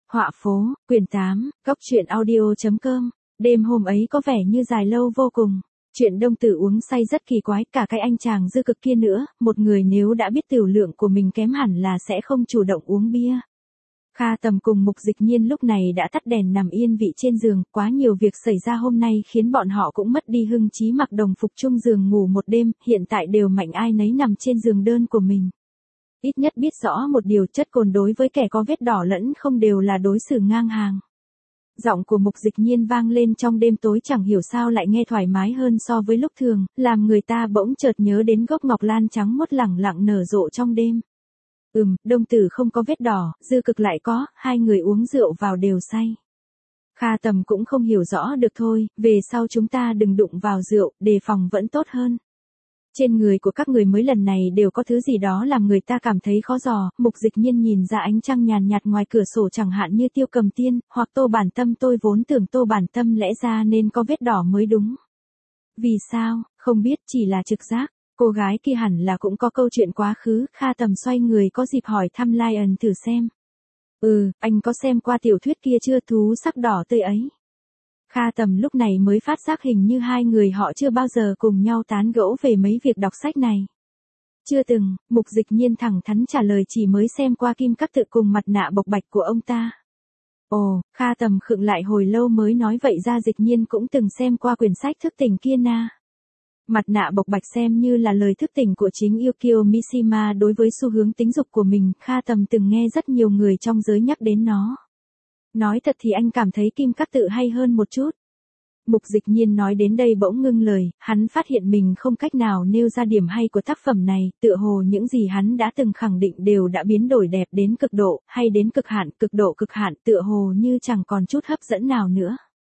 Họa phố, quyển 8, Cóc truyện audio.com. Đêm hôm ấy có vẻ như dài lâu vô cùng. Chuyện Đông Tử uống say rất kỳ quái, cả cái anh chàng dư cực kia nữa, một người nếu đã biết tiểu lượng của mình kém hẳn là sẽ không chủ động uống bia. Kha Tầm cùng Mục Dịch Nhiên lúc này đã tắt đèn nằm yên vị trên giường, quá nhiều việc xảy ra hôm nay khiến bọn họ cũng mất đi hưng trí mặc đồng phục chung giường ngủ một đêm, hiện tại đều mạnh ai nấy nằm trên giường đơn của mình. Ít nhất biết rõ một điều, chất cồn đối với kẻ có vết đỏ lẫn không đều là đối xử ngang hàng. Giọng của Mục Dịch Nhiên vang lên trong đêm tối chẳng hiểu sao lại nghe thoải mái hơn so với lúc thường, làm người ta bỗng chợt nhớ đến gốc ngọc lan trắng muốt lẳng lặng nở rộ trong đêm. Đông Tử không có vết đỏ, dư cực lại có, hai người uống rượu vào đều say. Kha Tầm cũng không hiểu rõ được thôi, về sau chúng ta đừng đụng vào rượu, đề phòng vẫn tốt hơn. Trên người của các người mới lần này đều có thứ gì đó làm người ta cảm thấy khó dò. Mục Dịch Nhiên nhìn ra ánh trăng nhàn nhạt ngoài cửa sổ, chẳng hạn như Tiêu Cầm Tiên, hoặc Tô Bản Tâm. Tôi vốn tưởng Tô Bản Tâm lẽ ra nên có vết đỏ mới đúng. Vì sao, không biết, chỉ là trực giác. Cô gái kia hẳn là cũng có câu chuyện quá khứ. Kha Tầm xoay người có dịp hỏi thăm Lion thử xem. Anh có xem qua tiểu thuyết kia chưa, thú sắc đỏ tươi ấy. Kha Tầm lúc này mới phát giác hình như hai người họ chưa bao giờ cùng nhau tán gẫu về mấy việc đọc sách này. Chưa từng, Mục Dịch Nhiên thẳng thắn trả lời, chỉ mới xem qua Kim Các Tự cùng Mặt Nạ Bộc Bạch của ông ta. Ồ, Kha Tầm khựng lại hồi lâu mới nói, vậy ra Dịch Nhiên cũng từng xem qua quyển sách thức tỉnh kia na. Mặt Nạ Bộc Bạch xem như là lời thức tỉnh của chính Yukio Mishima đối với xu hướng tính dục của mình. Kha Tầm từng nghe rất nhiều người trong giới nhắc đến nó. Nói thật thì anh cảm thấy Kim Các Tự hay hơn một chút. Mục Dịch Nhiên nói đến đây bỗng ngưng lời, hắn phát hiện mình không cách nào nêu ra điểm hay của tác phẩm này, tựa hồ những gì hắn đã từng khẳng định đều đã biến đổi đẹp đến cực độ, hay đến cực hạn, tựa hồ như chẳng còn chút hấp dẫn nào nữa.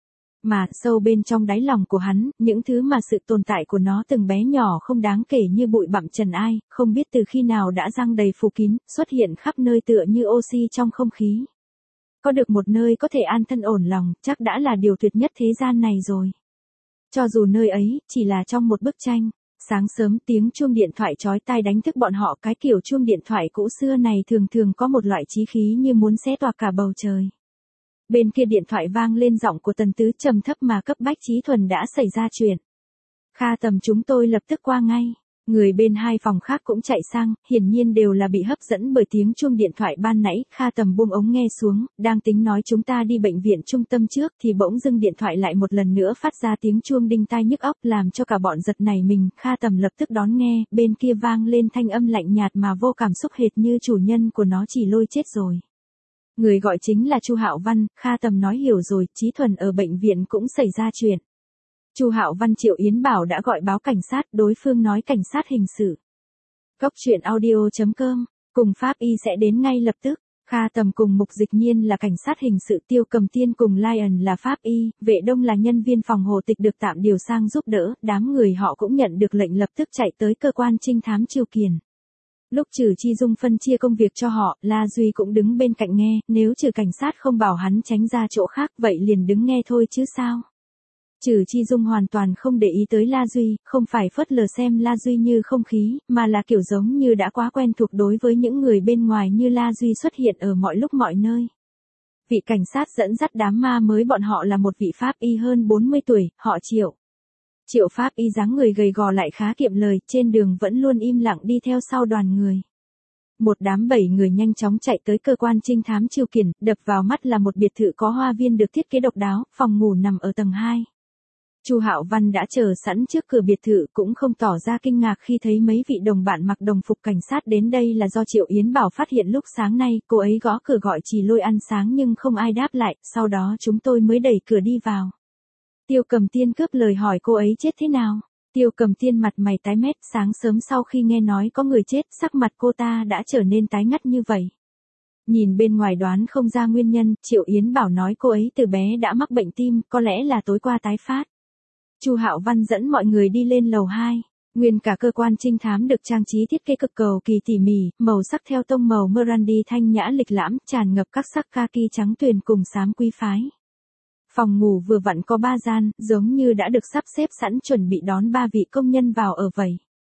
Mà, sâu bên trong đáy lòng của hắn, những thứ mà sự tồn tại của nó từng bé nhỏ không đáng kể như bụi bặm trần ai, không biết từ khi nào đã răng đầy phủ kín, xuất hiện khắp nơi tựa như oxy trong không khí. Có được một nơi có thể an thân ổn lòng, chắc đã là điều tuyệt nhất thế gian này rồi. Cho dù nơi ấy, chỉ là trong một bức tranh. Sáng sớm tiếng chuông điện thoại chói tai đánh thức bọn họ, cái kiểu chuông điện thoại cũ xưa này thường thường có một loại chí khí như muốn xé toạc cả bầu trời. Bên kia điện thoại vang lên giọng của Tần Tứ trầm thấp mà cấp bách, Chí Thuần đã xảy ra chuyện. Kha Tầm chúng tôi lập tức qua ngay. Người bên hai phòng khác cũng chạy sang, hiển nhiên đều là bị hấp dẫn bởi tiếng chuông điện thoại ban nãy. Kha Tầm buông ống nghe xuống, đang tính nói chúng ta đi bệnh viện trung tâm trước thì bỗng dưng điện thoại lại một lần nữa phát ra tiếng chuông đinh tai nhức óc, làm cho cả bọn giật nảy mình. Kha Tầm lập tức đón nghe, bên kia vang lên thanh âm lạnh nhạt mà vô cảm xúc, hệt như chủ nhân của nó chỉ lôi chết rồi. Người gọi chính là Chu Hạo Văn. Kha Tầm nói hiểu rồi, Chí Thuần ở bệnh viện cũng xảy ra chuyện. Chu Hạo Văn Triệu Yến Bảo đã gọi báo cảnh sát, đối phương nói cảnh sát hình sự. Cóc truyện audio.com, cùng pháp y sẽ đến ngay lập tức. Kha Tầm cùng Mục Dịch Nhiên là cảnh sát hình sự, Tiêu Cầm Tiên cùng Lion là pháp y, Vệ Đông là nhân viên phòng Hồ Tịch được tạm điều sang giúp đỡ, đám người họ cũng nhận được lệnh lập tức chạy tới cơ quan trinh thám Triều Kiền. Lúc Trử Chi Dung phân chia công việc cho họ, La Duy cũng đứng bên cạnh nghe, nếu Trừ cảnh sát không bảo hắn tránh ra chỗ khác, vậy liền đứng nghe thôi chứ sao. Trử Chi Dung hoàn toàn không để ý tới La Duy, không phải phớt lờ xem La Duy như không khí, mà là kiểu giống như đã quá quen thuộc đối với những người bên ngoài như La Duy xuất hiện ở mọi lúc mọi nơi. Vị cảnh sát dẫn dắt đám ma mới bọn họ là một vị pháp y hơn 40 tuổi, họ Triệu. Triệu pháp y dáng người gầy gò lại khá kiệm lời, trên đường vẫn luôn im lặng đi theo sau đoàn người. Một đám 7 người nhanh chóng chạy tới cơ quan trinh thám Triều Kiền, đập vào mắt là một biệt thự có hoa viên được thiết kế độc đáo, phòng ngủ nằm ở tầng 2. Chu Hạo Văn đã chờ sẵn trước cửa biệt thự, cũng không tỏ ra kinh ngạc khi thấy mấy vị đồng bạn mặc đồng phục cảnh sát đến đây là do Triệu Yến Bảo phát hiện lúc sáng nay. Cô ấy gõ cửa gọi Chỉ Lôi ăn sáng nhưng không ai đáp lại, sau đó chúng tôi mới đẩy cửa đi vào. Tiêu Cầm Tiên cướp lời hỏi cô ấy chết thế nào. Tiêu Cầm Tiên mặt mày tái mét, sáng sớm sau khi nghe nói có người chết, sắc mặt cô ta đã trở nên tái ngắt như vậy. Nhìn bên ngoài đoán không ra nguyên nhân, Triệu Yến Bảo nói cô ấy từ bé đã mắc bệnh tim, có lẽ là tối qua tái phát. Chu Hạo Văn dẫn mọi người đi lên lầu 2. Nguyên cả cơ quan trinh thám được trang trí thiết kế cực cầu kỳ tỉ mỉ, màu sắc theo tông màu Merandi thanh nhã lịch lãm, tràn ngập các sắc kaki trắng tuyền cùng xám quý phái. Phòng ngủ vừa vặn có 3 gian, giống như đã được sắp xếp sẵn chuẩn bị đón 3 vị công nhân vào ở vậy.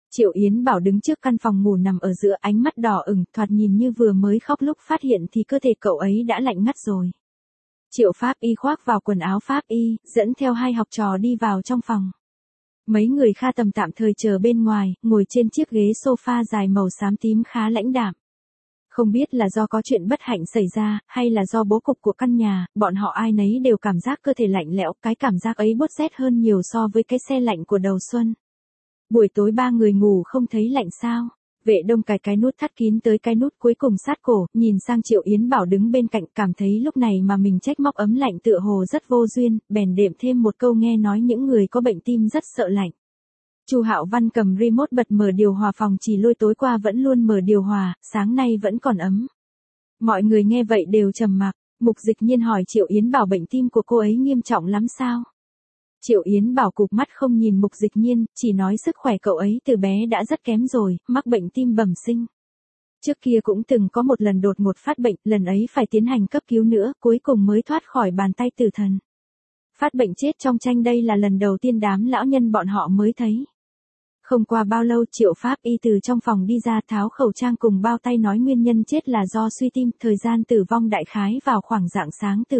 Triệu Yến Bảo đứng trước căn phòng ngủ nằm ở giữa, ánh mắt đỏ ửng, thoạt nhìn như vừa mới khóc, lúc phát hiện thì cơ thể cậu ấy đã lạnh ngắt rồi. Triệu Pháp Y khoác vào quần áo Pháp Y, dẫn theo 2 học trò đi vào trong phòng. Mấy người Kha Tầm tạm thời chờ bên ngoài, ngồi trên chiếc ghế sofa dài màu xám tím khá lãnh đạm. Không biết là do có chuyện bất hạnh xảy ra, hay là do bố cục của căn nhà, bọn họ ai nấy đều cảm giác cơ thể lạnh lẽo, cái cảm giác ấy buốt rét hơn nhiều so với cái se lạnh của đầu xuân. Buổi tối 3 người ngủ không thấy lạnh sao? Vệ Đông cài cái nút thắt kín tới cái nút cuối cùng sát cổ, nhìn sang Triệu Yến Bảo đứng bên cạnh, cảm thấy lúc này mà mình trách móc ấm lạnh tựa hồ rất vô duyên, bèn đệm thêm một câu, nghe nói những người có bệnh tim rất sợ lạnh. Chu Hạo Văn cầm remote bật mở điều hòa phòng Chỉ Lôi, tối qua vẫn luôn mở điều hòa, sáng nay vẫn còn ấm. Mọi người nghe vậy đều trầm mặc. Mục Dịch Nhiên hỏi Triệu Yến Bảo bệnh tim của cô ấy nghiêm trọng lắm sao? Triệu Yến Bảo cụp mắt không nhìn Mục Dịch Nhiên, chỉ nói sức khỏe cậu ấy từ bé đã rất kém rồi, mắc bệnh tim bẩm sinh. Trước kia cũng từng có một lần đột ngột phát bệnh, lần ấy phải tiến hành cấp cứu nữa, cuối cùng mới thoát khỏi bàn tay tử thần. Phát bệnh chết trong tranh đây là lần đầu tiên đám lão nhân bọn họ mới thấy. Không qua bao lâu Triệu Pháp Y từ trong phòng đi ra, tháo khẩu trang cùng bao tay, nói nguyên nhân chết là do suy tim, thời gian tử vong đại khái vào khoảng rạng sáng từ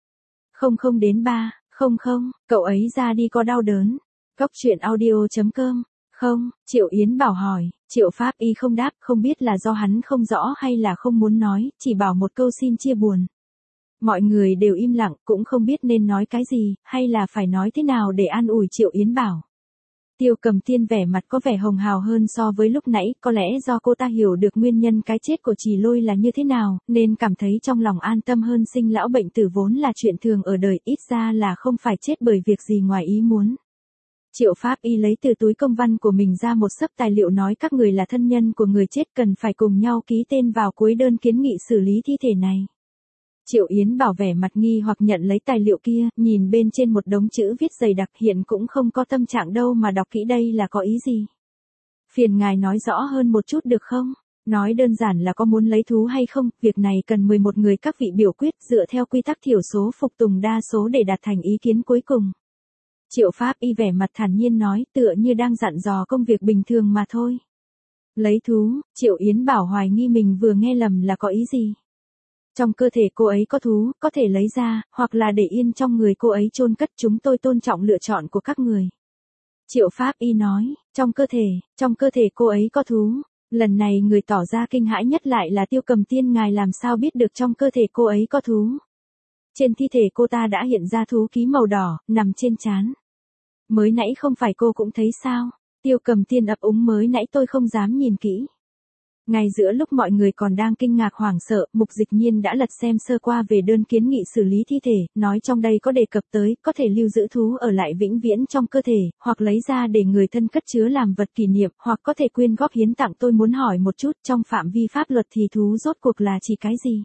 1:00 đến 3:00, cậu ấy ra đi có đau đớn. Cóc truyện audio.com. Không, Triệu Yến Bảo hỏi, Triệu Pháp Y không đáp, không biết là do hắn không rõ hay là không muốn nói, chỉ bảo một câu xin chia buồn. Mọi người đều im lặng, cũng không biết nên nói cái gì, hay là phải nói thế nào để an ủi Triệu Yến Bảo. Tiêu Cầm Tiên vẻ mặt có vẻ hồng hào hơn so với lúc nãy, có lẽ do cô ta hiểu được nguyên nhân cái chết của Chỉ Lôi là như thế nào, nên cảm thấy trong lòng an tâm hơn. Sinh lão bệnh tử vốn là chuyện thường ở đời, ít ra là không phải chết bởi việc gì ngoài ý muốn. Triệu Pháp Y lấy từ túi công văn của mình ra một xấp tài liệu, nói các người là thân nhân của người chết cần phải cùng nhau ký tên vào cuối đơn kiến nghị xử lý thi thể này. Triệu Yến Bảo vẻ mặt nghi hoặc nhận lấy tài liệu kia, nhìn bên trên một đống chữ viết dày đặc, hiện cũng không có tâm trạng đâu mà đọc kỹ, đây là có ý gì? Phiền ngài nói rõ hơn một chút được không? Nói đơn giản là có muốn lấy thú hay không, việc này cần 11 người các vị biểu quyết dựa theo quy tắc thiểu số phục tùng đa số để đạt thành ý kiến cuối cùng. Triệu Pháp Y vẻ mặt thản nhiên nói, tựa như đang dặn dò công việc bình thường mà thôi. Lấy thú, Triệu Yến Bảo hoài nghi mình vừa nghe lầm là có ý gì? Trong cơ thể cô ấy có thú, có thể lấy ra, hoặc là để yên trong người cô ấy chôn cất, chúng tôi tôn trọng lựa chọn của các người. Triệu Pháp Y nói, trong cơ thể cô ấy có thú. Lần này người tỏ ra kinh hãi nhất lại là Tiêu Cầm Tiên, ngài làm sao biết được trong cơ thể cô ấy có thú? Trên thi thể cô ta đã hiện ra thú ký màu đỏ, nằm trên trán. Mới nãy không phải cô cũng thấy sao? Tiêu Cầm Tiên ấp úng, mới nãy tôi không dám nhìn kỹ. Ngay giữa lúc mọi người còn đang kinh ngạc hoảng sợ, Mục Dịch Nhiên đã lật xem sơ qua về đơn kiến nghị xử lý thi thể, nói trong đây có đề cập tới, có thể lưu giữ thú ở lại vĩnh viễn trong cơ thể, hoặc lấy ra để người thân cất chứa làm vật kỷ niệm, hoặc có thể quyên góp hiến tặng. Tôi muốn hỏi một chút, trong phạm vi pháp luật thì thú rốt cuộc là chỉ cái gì?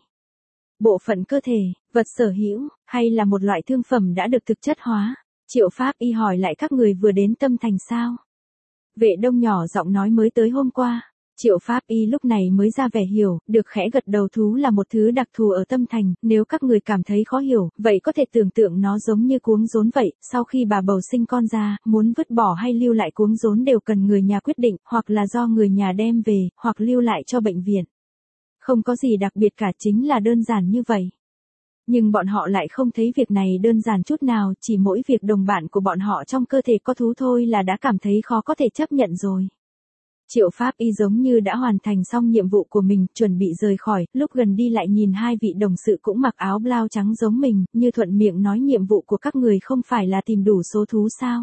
Bộ phận cơ thể, vật sở hữu, hay là một loại thương phẩm đã được thực chất hóa? Triệu Pháp Y hỏi lại, các người vừa đến Tâm Thành sao? Vệ Đông nhỏ giọng nói, mới tới hôm qua. Triệu Pháp Y lúc này mới ra vẻ hiểu, được khẽ gật đầu, thú là một thứ đặc thù ở Tâm Thành, nếu các người cảm thấy khó hiểu, vậy có thể tưởng tượng nó giống như cuống rốn vậy, sau khi bà bầu sinh con ra, muốn vứt bỏ hay lưu lại cuống rốn đều cần người nhà quyết định, hoặc là do người nhà đem về, hoặc lưu lại cho bệnh viện. Không có gì đặc biệt cả, chính là đơn giản như vậy. Nhưng bọn họ lại không thấy việc này đơn giản chút nào, chỉ mỗi việc đồng bạn của bọn họ trong cơ thể có thú thôi là đã cảm thấy khó có thể chấp nhận rồi. Triệu Pháp Y giống như đã hoàn thành xong nhiệm vụ của mình, chuẩn bị rời khỏi, lúc gần đi lại nhìn 2 vị đồng sự cũng mặc áo blau trắng giống mình, như thuận miệng nói, nhiệm vụ của các người không phải là tìm đủ số thú sao?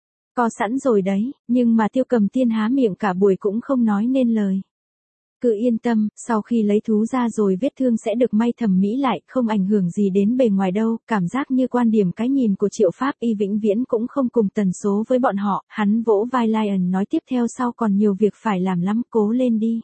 Có sẵn rồi đấy, nhưng mà Tiêu Cầm Tiên há miệng cả buổi cũng không nói nên lời. Cứ yên tâm, sau khi lấy thú ra rồi vết thương sẽ được may thẩm mỹ lại, không ảnh hưởng gì đến bề ngoài đâu. Cảm giác như quan điểm cái nhìn của Triệu Pháp Y vĩnh viễn cũng không cùng tần số với bọn họ. Hắn vỗ vai Lion nói, tiếp theo sau còn nhiều việc phải làm lắm, cố lên đi.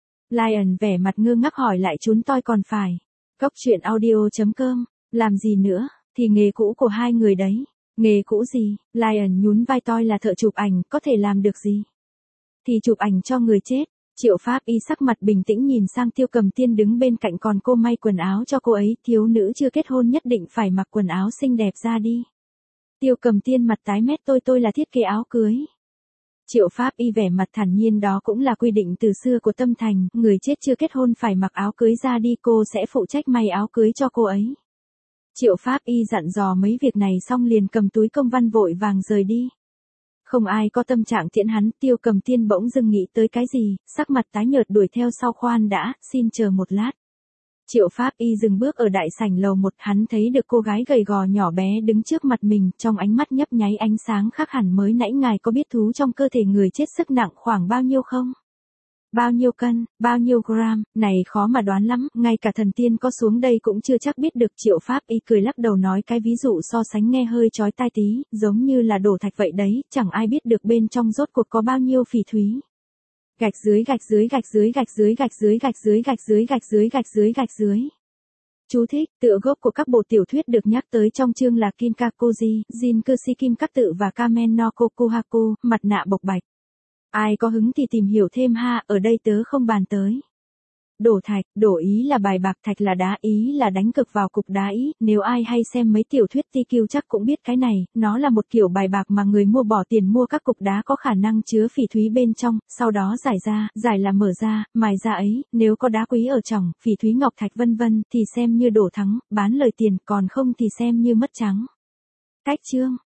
Lion vẻ mặt ngơ ngác hỏi lại, chúng tôi còn phải. Cóc truyện audio.com, làm gì nữa, thì nghề cũ của 2 người đấy. Nghề cũ gì? Lion nhún vai, tôi là thợ chụp ảnh, có thể làm được gì? Thì chụp ảnh cho người chết. Triệu Pháp Y sắc mặt bình tĩnh nhìn sang Tiêu Cầm Tiên đứng bên cạnh, còn cô may quần áo cho cô ấy, thiếu nữ chưa kết hôn nhất định phải mặc quần áo xinh đẹp ra đi. Tiêu Cầm Tiên mặt tái mét, tôi là thiết kế áo cưới. Triệu Pháp Y vẻ mặt thản nhiên, đó cũng là quy định từ xưa của Tâm Thành, người chết chưa kết hôn phải mặc áo cưới ra đi, cô sẽ phụ trách may áo cưới cho cô ấy. Triệu Pháp Y dặn dò mấy việc này xong liền cầm túi công văn vội vàng rời đi. Không ai có tâm trạng tiễn hắn, Tiêu Cầm Tiên bỗng dưng nghĩ tới cái gì, sắc mặt tái nhợt đuổi theo sau, khoan đã, xin chờ một lát. Triệu Pháp Y dừng bước ở đại sảnh lầu 1, hắn thấy được cô gái gầy gò nhỏ bé đứng trước mặt mình, trong ánh mắt nhấp nháy ánh sáng khác hẳn. Mới nãy ngài có biết thú trong cơ thể người chết sức nặng khoảng bao nhiêu không? Bao nhiêu cân, bao nhiêu gram, này khó mà đoán lắm, ngay cả thần tiên có xuống đây cũng chưa chắc biết được. Triệu Pháp Y cười lắc đầu nói, cái ví dụ so sánh nghe hơi chói tai tí, giống như là đổ thạch vậy đấy, chẳng ai biết được bên trong rốt cuộc có bao nhiêu phỉ thúy. Gạch dưới gạch dưới gạch dưới gạch dưới gạch dưới gạch dưới gạch dưới gạch dưới gạch dưới gạch dưới. Chú thích, tựa gốc của các bộ tiểu thuyết được nhắc tới trong chương là Kinkakuji, Jinkushi Kim Các Tự và Kamen no Kokuhaku, mặt nạ bộc bạch. Ai có hứng thì tìm hiểu thêm ha, ở đây tớ không bàn tới. Đổ thạch, đổ ý là bài bạc, thạch là đá, ý là đánh cực vào cục đá ý, nếu ai hay xem mấy tiểu thuyết TQ chắc cũng biết cái này, nó là một kiểu bài bạc mà người mua bỏ tiền mua các cục đá có khả năng chứa phỉ thúy bên trong, sau đó giải ra, giải là mở ra, mài ra ấy, nếu có đá quý ở trong, phỉ thúy ngọc thạch vân vân, thì xem như đổ thắng, bán lời tiền, còn không thì xem như mất trắng. Cách chương